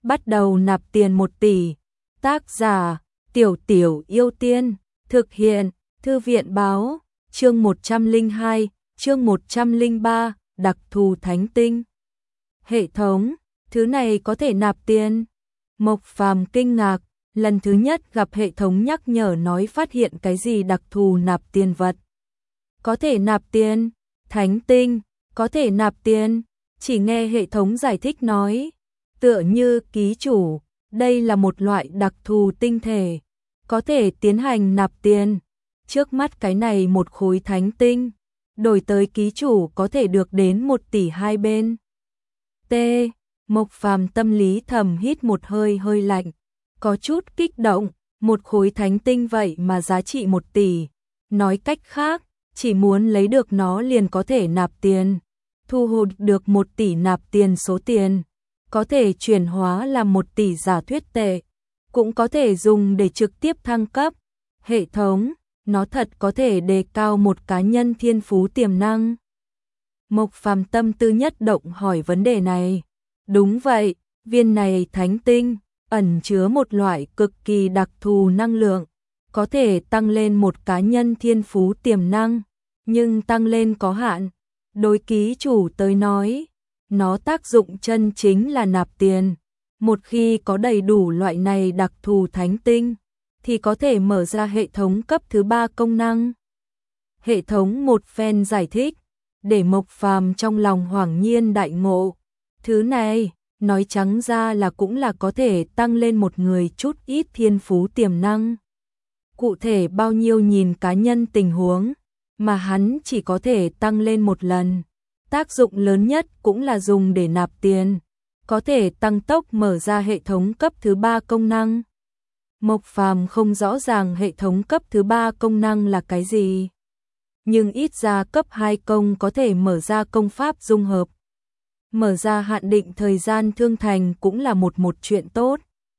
bắt đầu nạp tiền 1 tỷ. Tác giả, Tiểu Tiểu Yêu Tiên, thực hiện, Thư viện báo, chương 102, chương 103, đặc thù thánh tinh. Hệ thống, thứ này có thể nạp tiền. Mộc Phàm kinh ngạc, lần thứ nhất gặp hệ thống nhắc nhở nói phát hiện cái gì đặc thù nạp tiền vật. Có thể nạp tiền, thánh tinh, có thể nạp tiền, chỉ nghe hệ thống giải thích nói. Tựa như ký chủ, đây là một loại đặc thù tinh thể, có thể tiến hành nạp tiền. Trước mắt cái này một khối thánh tinh, đổi tới ký chủ có thể được đến 1 tỷ hai bên. T. Mộc Phàm tâm lý thầm hít một hơi hơi lạnh, có chút kích động, một khối thánh tinh vậy mà giá trị 1 tỷ. Nói cách khác, chỉ muốn lấy được nó liền có thể nạp tiền. Thu hồi được 1 tỷ nạp tiền số tiền, có thể chuyển hóa làm 1 tỷ giả thuyết tệ, cũng có thể dùng để trực tiếp thăng cấp. Hệ thống, nó thật có thể đề cao một cá nhân thiên phú tiềm năng. Mộc Phàm tâm tư nhất động hỏi vấn đề này. Đúng vậy, viên này thánh tinh ẩn chứa một loại cực kỳ đặc thù năng lượng, có thể tăng lên một cá nhân thiên phú tiềm năng, nhưng tăng lên có hạn. Đối ký chủ tới nói, nó tác dụng chân chính là nạp tiền. Một khi có đầy đủ loại này đặc thù thánh tinh, thì có thể mở ra hệ thống cấp thứ 3 công năng. Hệ thống một phen giải thích, để Mộc Phàm trong lòng hoảng nhiên đại ngộ. Thứ này, nói trắng ra là cũng là có thể tăng lên một người chút ít thiên phú tiềm năng. Cụ thể bao nhiêu nhìn cá nhân tình huống, mà hắn chỉ có thể tăng lên một lần. Tác dụng lớn nhất cũng là dùng để nạp tiền, có thể tăng tốc mở ra hệ thống cấp thứ 3 công năng. Mộc Phàm không rõ ràng hệ thống cấp thứ 3 công năng là cái gì, nhưng ít ra cấp 2 công có thể mở ra công pháp dung hợp. Mở ra hạn định thời gian thương thành cũng là một chuyện tốt.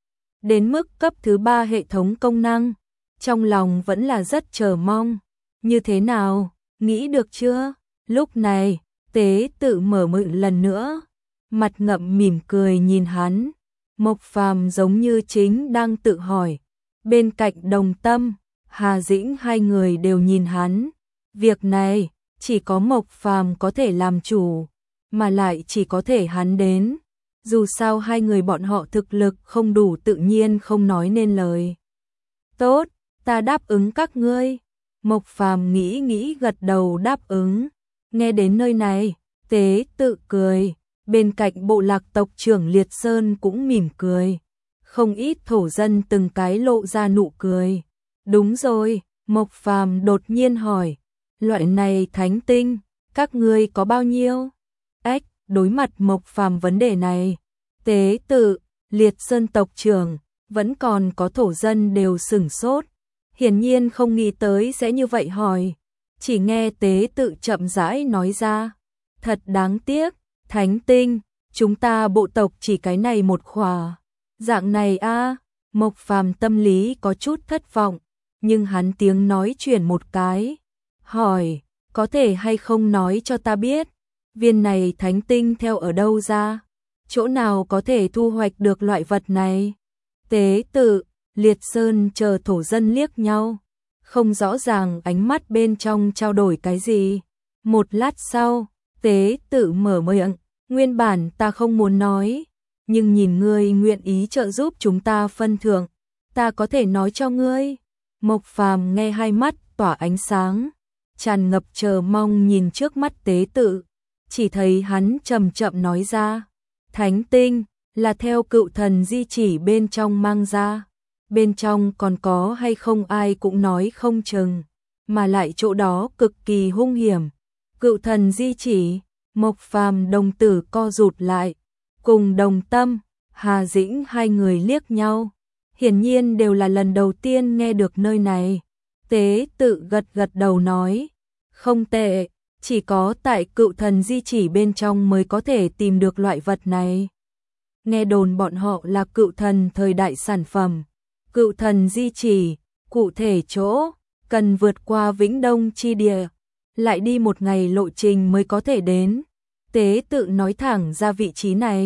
Đến mức cấp thứ 3 hệ thống công năng, trong lòng vẫn là rất chờ mong. Như thế nào, nghĩ được chưa? Lúc này, Tế Tự mở miệng lần nữa, mặt ngậm mỉm cười nhìn hắn. Mộc Phàm giống như chính đang tự hỏi. Bên cạnh Đồng Tâm, Hà Dĩnh hai người đều nhìn hắn. Việc này, chỉ có Mộc Phàm có thể làm chủ, mà lại chỉ có thể hắn đến. Dù sao hai người bọn họ thực lực không đủ, tự nhiên không nói nên lời. Tốt, ta đáp ứng các ngươi. Mộc Phàm nghĩ gật đầu đáp ứng. Nghe đến nơi này, Tế Tự cười, bên cạnh bộ lạc tộc trưởng Liệt Sơn cũng mỉm cười. Không ít thổ dân từng cái lộ ra nụ cười. Đúng rồi, Mộc Phàm đột nhiên hỏi, loại này thánh tinh, các ngươi có bao nhiêu? Ếch, đối mặt Mộc Phàm vấn đề này, Tế Tự, Liệt Sơn tộc trưởng, vẫn còn có thổ dân đều sửng sốt. Hiển nhiên không nghĩ tới sẽ như vậy hỏi. Chỉ nghe Tế Tự chậm rãi nói ra, thật đáng tiếc, thánh tinh, chúng ta bộ tộc chỉ cái này một khỏa. Dạng này a. Mộc Phàm tâm lý có chút thất vọng, nhưng hắn tiếng nói chuyển một cái, hỏi, có thể hay không nói cho ta biết, viên này thánh tinh theo ở đâu ra? Chỗ nào có thể thu hoạch được loại vật này? Tế Tự, Liệt Sơn chờ thổ dân liếc nhau, không rõ ràng ánh mắt bên trong trao đổi cái gì. Một lát sau, Tế Tự mở miệng, nguyên bản ta không muốn nói, nhưng nhìn ngươi nguyện ý trợ giúp chúng ta phân thưởng, ta có thể nói cho ngươi. Mộc Phàm nghe hai mắt tỏa ánh sáng, tràn ngập chờ mong nhìn trước mắt Tế Tự, chỉ thấy hắn chậm chậm nói ra, thánh tinh là theo cựu thần di chỉ bên trong mang ra. Bên trong còn có hay không ai cũng nói không chừng, mà lại chỗ đó cực kỳ hung hiểm. Cựu thần di chỉ, Mộc Phàm đồng tử co rụt lại, cùng Đồng Tâm, Hà Dĩnh hai người liếc nhau, hiển nhiên đều là lần đầu tiên nghe được nơi này. Tế Tự gật đầu nói, không tệ, chỉ có tại cựu thần di chỉ bên trong mới có thể tìm được loại vật này. Nghe đồn bọn họ là cựu thần thời đại sản phẩm. Cựu thần di chỉ, cụ thể chỗ, cần vượt qua Vĩnh Đông chi địa, lại đi 1 ngày lộ trình mới có thể đến. Tế Tự nói thẳng ra vị trí này,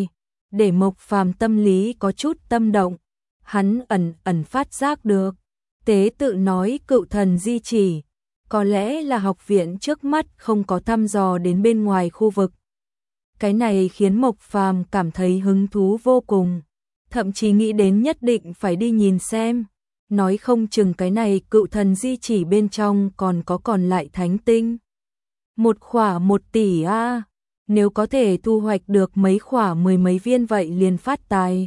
để Mộc Phàm tâm lý có chút tâm động. Hắn ẩn ẩn phát giác được, tế tự nói cựu thần di chỉ, có lẽ là học viện trước mắt không có thăm dò đến bên ngoài khu vực. Cái này khiến Mộc Phàm cảm thấy hứng thú vô cùng, thậm chí nghĩ đến nhất định phải đi nhìn xem, nói không chừng cái này cựu thần di chỉ bên trong còn lại thánh tinh. Một khỏa 1 tỷ a, nếu có thể thu hoạch được mấy khỏa 10 mấy viên vậy liền phát tài.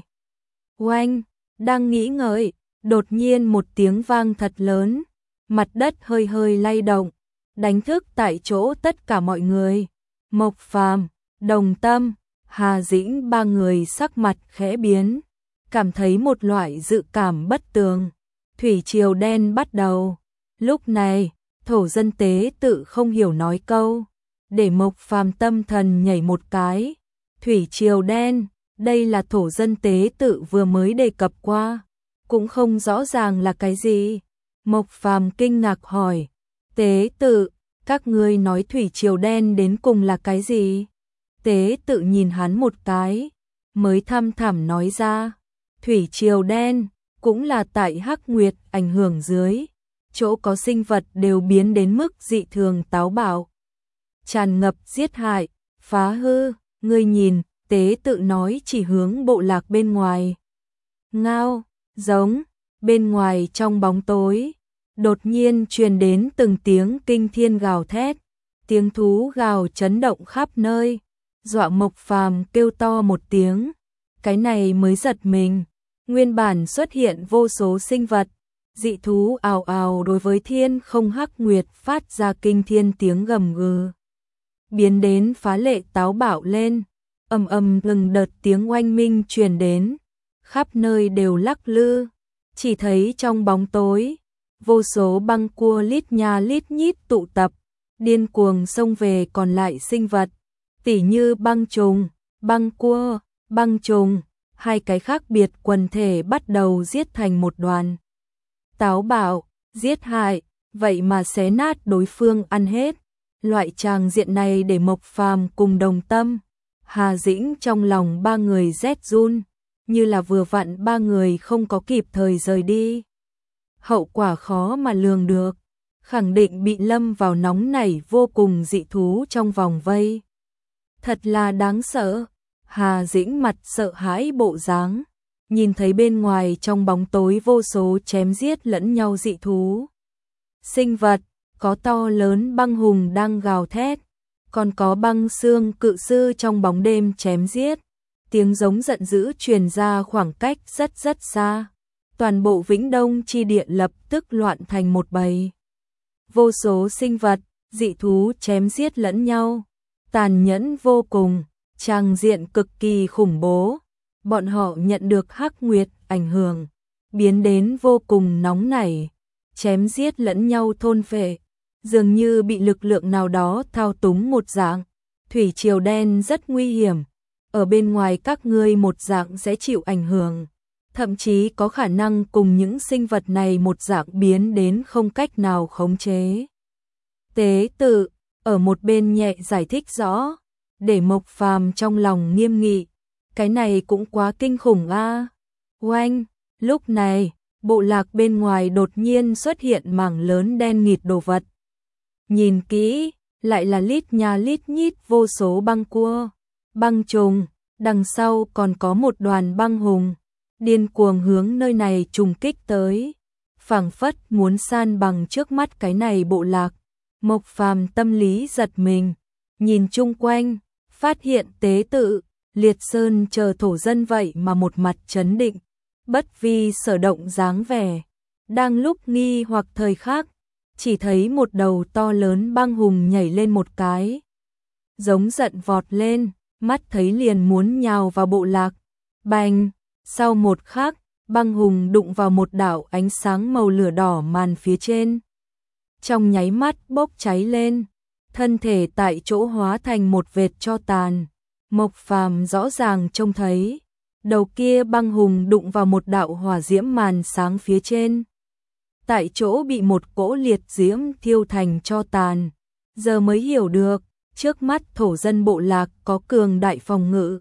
Oanh, đang nghĩ ngợi, đột nhiên một tiếng vang thật lớn, mặt đất hơi hơi lay động, đánh thức tại chỗ tất cả mọi người. Mộc Phàm, Đồng Tâm, Hà Dĩnh ba người sắc mặt khẽ biến, cảm thấy một loại dự cảm bất tường. Thủy triều đen bắt đầu. Lúc này, thổ dân tế tự không hiểu nói câu, để Mộc Phàm tâm thần nhảy một cái. Thủy triều đen, đây là thổ dân tế tự vừa mới đề cập qua, cũng không rõ ràng là cái gì. Mộc Phàm kinh ngạc hỏi, tế tự, các ngươi nói thủy triều đen đến cùng là cái gì? Tế tự nhìn hắn một cái, mới thăm thẳm nói ra, thủy triều đen cũng là tại Hắc Nguyệt ảnh hưởng dưới, chỗ có sinh vật đều biến đến mức dị thường táo bạo, tràn ngập giết hại, phá hư. Ngươi nhìn, tế tự nói chỉ hướng bộ lạc bên ngoài. Ngao, giống, bên ngoài trong bóng tối, đột nhiên truyền đến từng tiếng kinh thiên gào thét, tiếng thú gào chấn động khắp nơi, dọa Mộc Phàm kêu to một tiếng, cái này mới giật mình. Nguyên bản xuất hiện vô số sinh vật, dị thú ào ào đối với thiên không Hắc Nguyệt phát ra kinh thiên tiếng gầm gừ, biến đến phá lệ táo bạo lên, ầm ầm từng đợt tiếng oanh minh truyền đến, khắp nơi đều lắc lư, chỉ thấy trong bóng tối, vô số băng cua lít nha lít nhít tụ tập, điên cuồng xông về còn lại sinh vật, tỉ như băng trùng, băng cua, băng trùng, hai cái khác biệt quần thể bắt đầu giết thành một đoàn. Táo bạo, giết hại, vậy mà xé nát đối phương ăn hết. Loại tràng diện này để Mộc Phàm cùng Đồng Tâm, Hà Dĩnh trong lòng ba người rét run, như là vừa vặn ba người không có kịp thời rời đi. Hậu quả khó mà lường được, khẳng định bị lâm vào nóng nảy vô cùng dị thú trong vòng vây. Thật là đáng sợ. Hà Dĩnh mặt sợ hãi bộ dáng, nhìn thấy bên ngoài trong bóng tối vô số chém giết lẫn nhau dị thú. Sinh vật, có to lớn băng hùng đang gào thét, còn có băng xương cự sư trong bóng đêm chém giết. Tiếng giống giận dữ truyền ra khoảng cách rất rất xa. Toàn bộ Vĩnh Đông chi địa lập tức loạn thành một bầy. Vô số sinh vật, dị thú chém giết lẫn nhau, tàn nhẫn vô cùng. Tràng diện cực kỳ khủng bố, bọn họ nhận được Hắc Nguyệt ảnh hưởng, biến đến vô cùng nóng nảy, chém giết lẫn nhau thôn phệ, dường như bị lực lượng nào đó thao túng một dạng. Thủy triều đen rất nguy hiểm, ở bên ngoài các ngươi một dạng sẽ chịu ảnh hưởng, thậm chí có khả năng cùng những sinh vật này một dạng biến đến không cách nào khống chế. Tế tự, ở một bên nhẹ giải thích rõ, để Mộc Phàm trong lòng nghiêm nghị, cái này cũng quá kinh khủng a. Oanh, lúc này, bộ lạc bên ngoài đột nhiên xuất hiện mảng lớn đen nghịt đồ vật. Nhìn kỹ, lại là lít nha lít nhít vô số băng cua, băng trùng, đằng sau còn có một đoàn băng hùng, điên cuồng hướng nơi này trùng kích tới, phảng phất muốn san bằng trước mắt cái này bộ lạc. Mộc Phàm tâm lý giật mình, nhìn chung quanh, phát hiện tế tự, liệt sơn chờ thổ dân vậy mà một mặt trấn định, bất vi sở động dáng vẻ. Đang lúc nghi hoặc thời khắc, chỉ thấy một đầu to lớn băng hùng nhảy lên một cái, giống giận vọt lên, mắt thấy liền muốn nhào vào bộ lạc. Bành, sau một khắc, băng hùng đụng vào một đạo ánh sáng màu lửa đỏ màn phía trên. Trong nháy mắt bốc cháy lên, thân thể tại chỗ hóa thành một vệt tro tàn. Mộc Phàm rõ ràng trông thấy, đầu kia băng hùng đụng vào một đạo hỏa diễm màn sáng phía trên. Tại chỗ bị một cỗ liệt diễm thiêu thành tro tàn. Giờ mới hiểu được, trước mắt thổ dân bộ lạc có cường đại phòng ngự,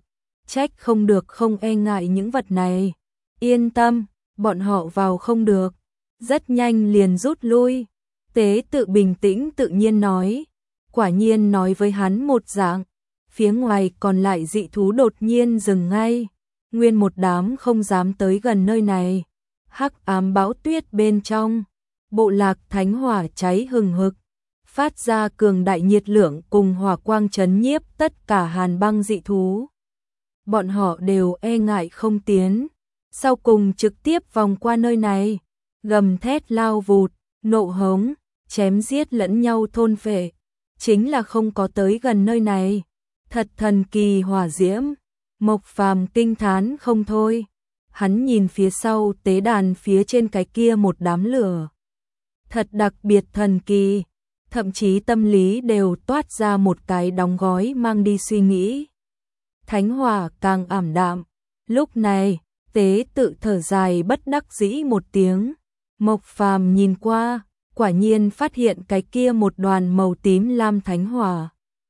trách không được không e ngại những vật này. Yên tâm, bọn họ vào không được. Rất nhanh liền rút lui. Tế tự bình tĩnh tự nhiên nói. Quả nhiên nói với hắn một dạng. Phía ngoài còn lại dị thú đột nhiên dừng ngay. Nguyên một đám không dám tới gần nơi này. Hắc ám bão tuyết bên trong. Bộ lạc thánh hỏa cháy hừng hực. Phát ra cường đại nhiệt lượng cùng hỏa quang chấn nhiếp tất cả hàn băng dị thú. Bọn họ đều e ngại không tiến. Sau cùng trực tiếp vòng qua nơi này. Gầm thét lao vụt, nộ hống, chém giết lẫn nhau thôn phệ. Chính là không có tới gần nơi này. Thật thần kỳ hỏa diễm. Mộc Phàm kinh thán không thôi. Hắn nhìn phía sau tế đàn phía trên cái kia một đám lửa. Thật đặc biệt thần kỳ. Thậm chí tâm lý đều toát ra một cái đóng gói mang đi suy nghĩ. Thánh hỏa càng ảm đạm. Lúc này, tế tự thở dài bất đắc dĩ một tiếng. Mộc Phàm nhìn qua, quả nhiên phát hiện cái kia một đoàn màu tím lam thánh hỏa.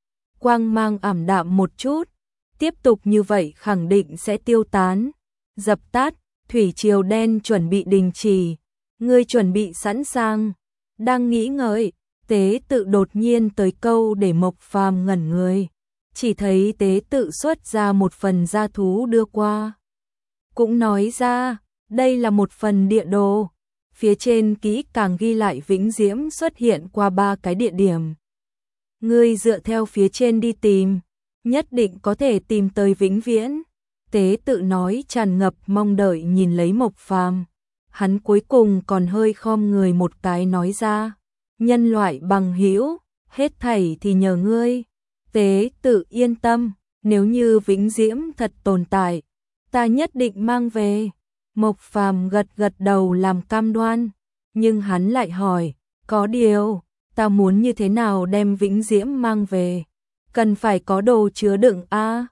Quang mang ảm đạm một chút, tiếp tục như vậy khẳng định sẽ tiêu tán. Dập tắt, thủy triều đen chuẩn bị đình chỉ. Ngươi chuẩn bị sẵn sàng. Đang nghĩ ngợi, tế tự đột nhiên tới câu để Mộc Phàm ngẩn người. Chỉ thấy tế tự xuất ra một phần gia thú đưa qua. Cũng nói ra, đây là một phần địa đồ. Phía trên kỹ càng ghi lại Vĩnh Diễm xuất hiện qua 3 cái địa điểm. Ngươi dựa theo phía trên đi tìm, nhất định có thể tìm tới vĩnh viễn. Tế tự nói tràn ngập mong đợi nhìn lấy Mộc Phàm. Hắn cuối cùng còn hơi khom người một cái nói ra. Nhân loại bằng hữu, hết thảy thì nhờ ngươi. Tế tự yên tâm, nếu như Vĩnh Diễm thật tồn tại, ta nhất định mang về. Mộc Phàm gật gật đầu làm cam đoan, nhưng hắn lại hỏi, có điều, ta muốn như thế nào đem Vĩnh Diễm mang về? Cần phải có đồ chứa đựng a?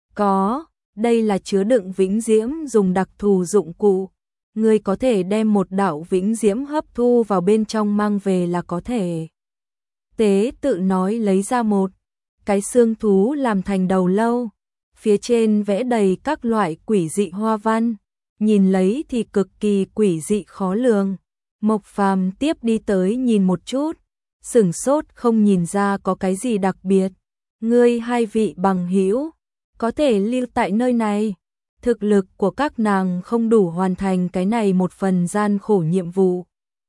Có, đây là chứa đựng Vĩnh Diễm dùng đặc thù dụng cụ. Ngươi có thể đem một đạo Vĩnh Diễm hấp thu vào bên trong mang về là có thể. Tế tự nói lấy ra một cái xương thú làm thành đầu lâu, phía trên vẽ đầy các loại quỷ dị hoa văn, nhìn lấy thì cực kỳ quỷ dị khó lường. Mộc Phàm tiếp đi tới nhìn một chút, sửng sốt không nhìn ra có cái gì đặc biệt. Ngươi hai vị bằng hữu có thể lưu tại nơi này. Thực lực của các nàng không đủ hoàn thành cái này một phần gian khổ nhiệm vụ.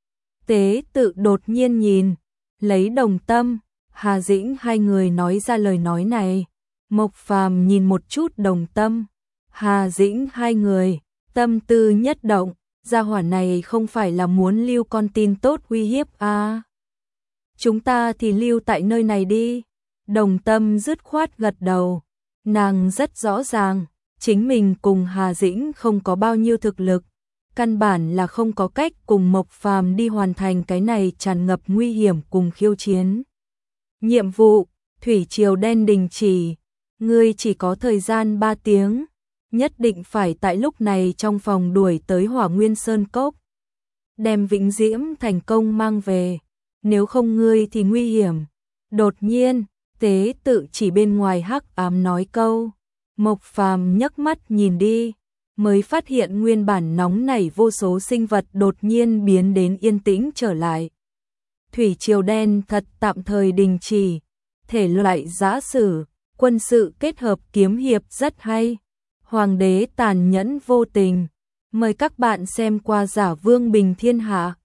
Tế tự đột nhiên nhìn, lấy Đồng Tâm, Hà Dĩnh hai người nói ra lời nói này. Mộc Phàm nhìn một chút Đồng Tâm, Hà Dĩnh hai người, tâm tư nhất động, gia hỏa này không phải là muốn lưu con tin tốt uy hiếp à. Chúng ta thì lưu tại nơi này đi. Đồng Tâm dứt khoát gật đầu, nàng rất rõ ràng, chính mình cùng Hà Dĩnh không có bao nhiêu thực lực, căn bản là không có cách cùng Mộc Phàm đi hoàn thành cái này tràn ngập nguy hiểm cùng khiêu chiến. Nhiệm vụ, thủy triều đen đình chỉ, ngươi chỉ có thời gian 3 tiếng, nhất định phải tại lúc này trong phòng đuổi tới Hỏa Nguyên Sơn Cốc. Đem Vĩnh Diễm thành công mang về, nếu không ngươi thì nguy hiểm. Đột nhiên, tế tự chỉ bên ngoài hắc ám nói câu. Mộc Phàm nhấc mắt nhìn đi, mới phát hiện nguyên bản nóng nảy vô số sinh vật đột nhiên biến đến yên tĩnh trở lại. Thủy triều đen thật tạm thời đình chỉ, thể loại giã sử, quân sự kết hợp kiếm hiệp rất hay. Hoàng đế tàn nhẫn vô tình, mời các bạn xem qua Giả Vương Bình Thiên Hạ.